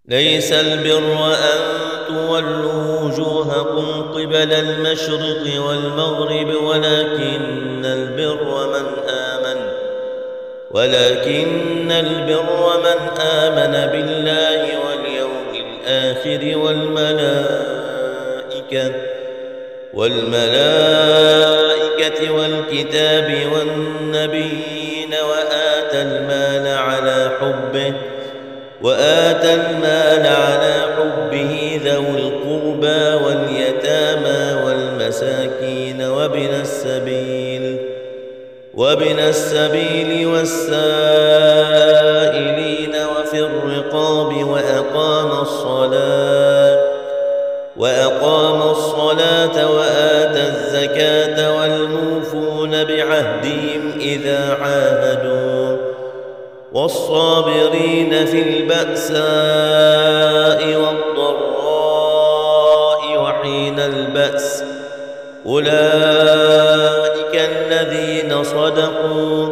ليس البر أن تولوا وجوهكم قبل المشرق والمغرب ولكن البر من آمن بالله واليوم الآخر والملائكة والكتاب والنبيين وآتى المال على حبه ذوي القربى واليتامى والمساكين وابن السبيل والسائلين وفي الرقاب وأقام الصلاة وآتى الزكاة والموفون بعهدهم إذا عاهدوا والصابرين في البأساء والضراء وحين البأس أولئك الذين صدقوا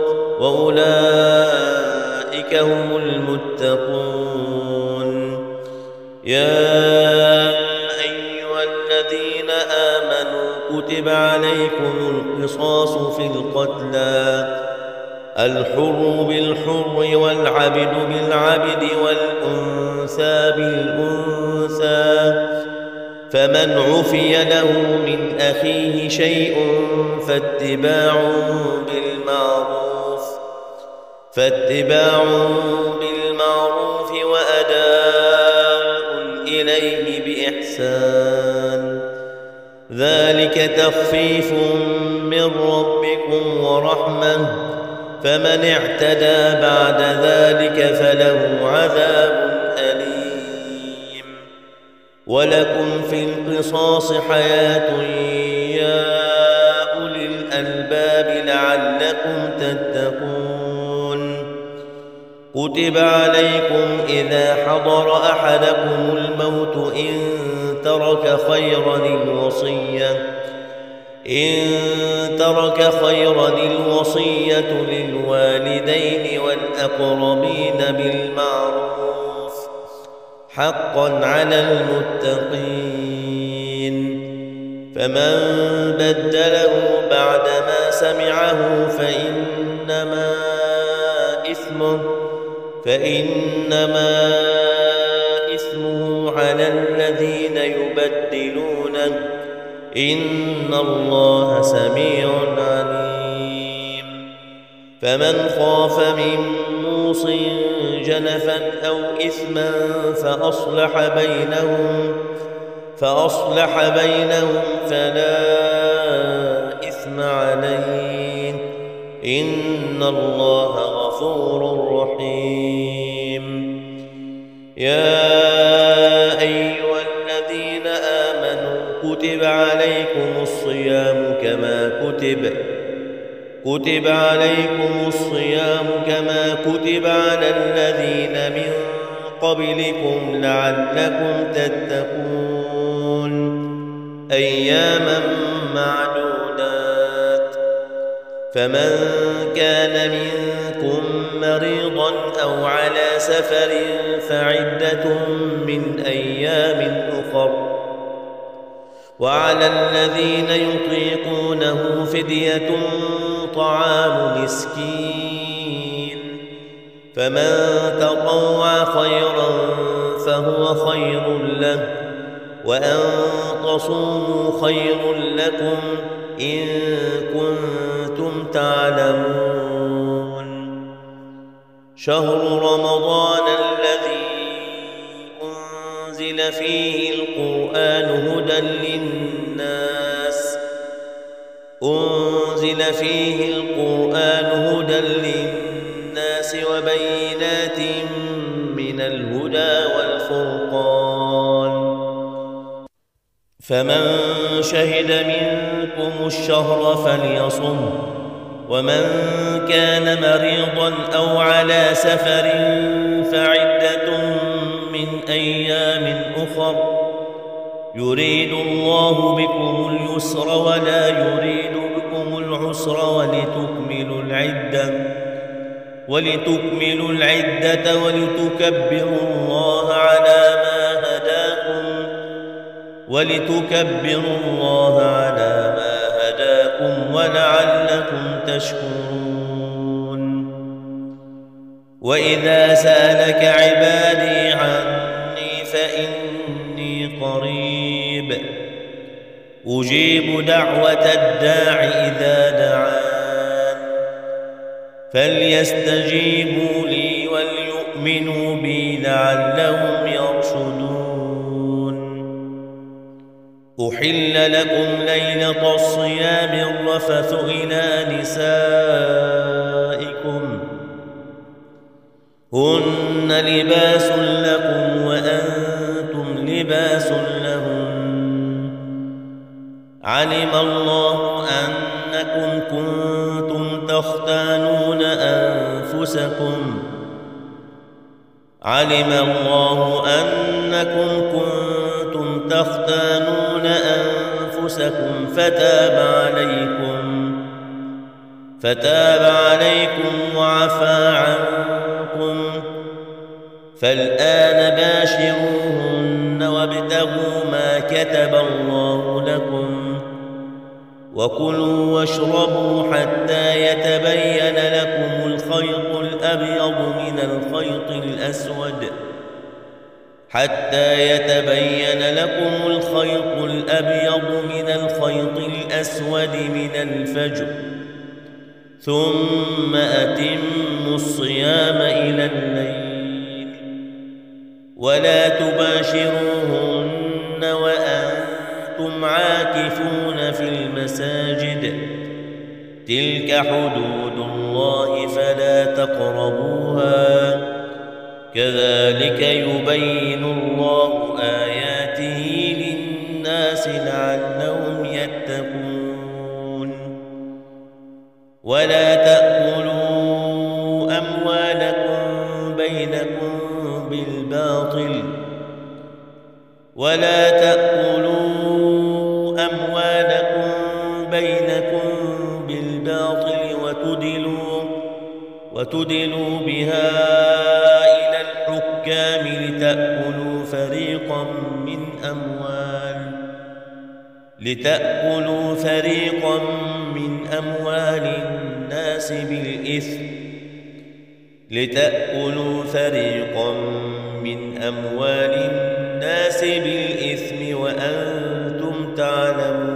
وأولئك هم المتقون. يا أيها الذين آمنوا كتب عليكم القصاص في القتلى الحر بالحر والعبد بالعبد والأنثى بالأنثى فمن عفي له من أخيه شيء فاتباع بالمعروف وأداء إليه بإحسان ذلك تخفيف من ربكم ورحمة فمن اعتدى بعد ذلك فله عذاب أليم. ولكم في القصاص حياة يا أولي الألباب لعلكم تتقون. كتب عليكم إذا حضر أحدكم الموت إن ترك خيرا الوصية للوالدين والأقربين بالمعروف حقا على المتقين. فمن بدله بعدما سمعه فإنما إثمه على الذين يبدلونه إن الله سميع عليم. فمن خاف من موص جنفا أو إثما فأصلح بينهم فلا إثم عليه إن الله غفور رحيم. يا أيها الذين آمنوا كتب عليكم الصيام كما كتب على الذين من قبلكم لعلكم تتقون أياما معدودات. فمن كان منكم مريضا أو على سفر فعدة من أيام أخر وعلى الذين يطيقونه فدية طعام مسكين فمن تطوع خيرا فهو خير له وأن تصوموا خير لكم إن كنتم تعلمون. شهر رمضان الذي أنزل فيه القرآن هدى للناس وبينات من الهدى والفرقان فمن شهد منكم الشهر فليصم ومن كان مريضا أو على سفر فعدة من أيام أخر يريد الله بكم اليسر ولا يريد بكم العسر ولتكملوا العدة ولتكبروا الله على ما هداكم ولعلكم تشكرون. وإذا سألك عبادي عني فإني قريب أجيب دعوة الداع إذا دعان فليستجيبوا لي وليؤمنوا بي لعلهم يرشدون. أحل لكم ليلة الصيام الرفث إلى نسائكم هن لباس لكم وأنتم لباس لهن علم الله أنكم كنتم تختانون أنفسكم فتاب عليكم وعفى عنكم فالآن باشروهن وابتغوا ما كتب الله لكم وكلوا واشربوا حتى يتبين لكم الخيط الأبيض من الخيط الأسود من الفجر ثم أتموا الصيام إلى الليل ولا تباشروهن وأنتم عاكفون في المساجد تلك حدود الله فلا تقربوها كذلك يبين الله آياته للناس لعلهم يتقون. ولا تأكلوا أموالكم بينكم بالباطل وتدلوا بها إلى الحكام لتأكلوا فريقا من أموال الناس بالإثم وأنتم تعلمون.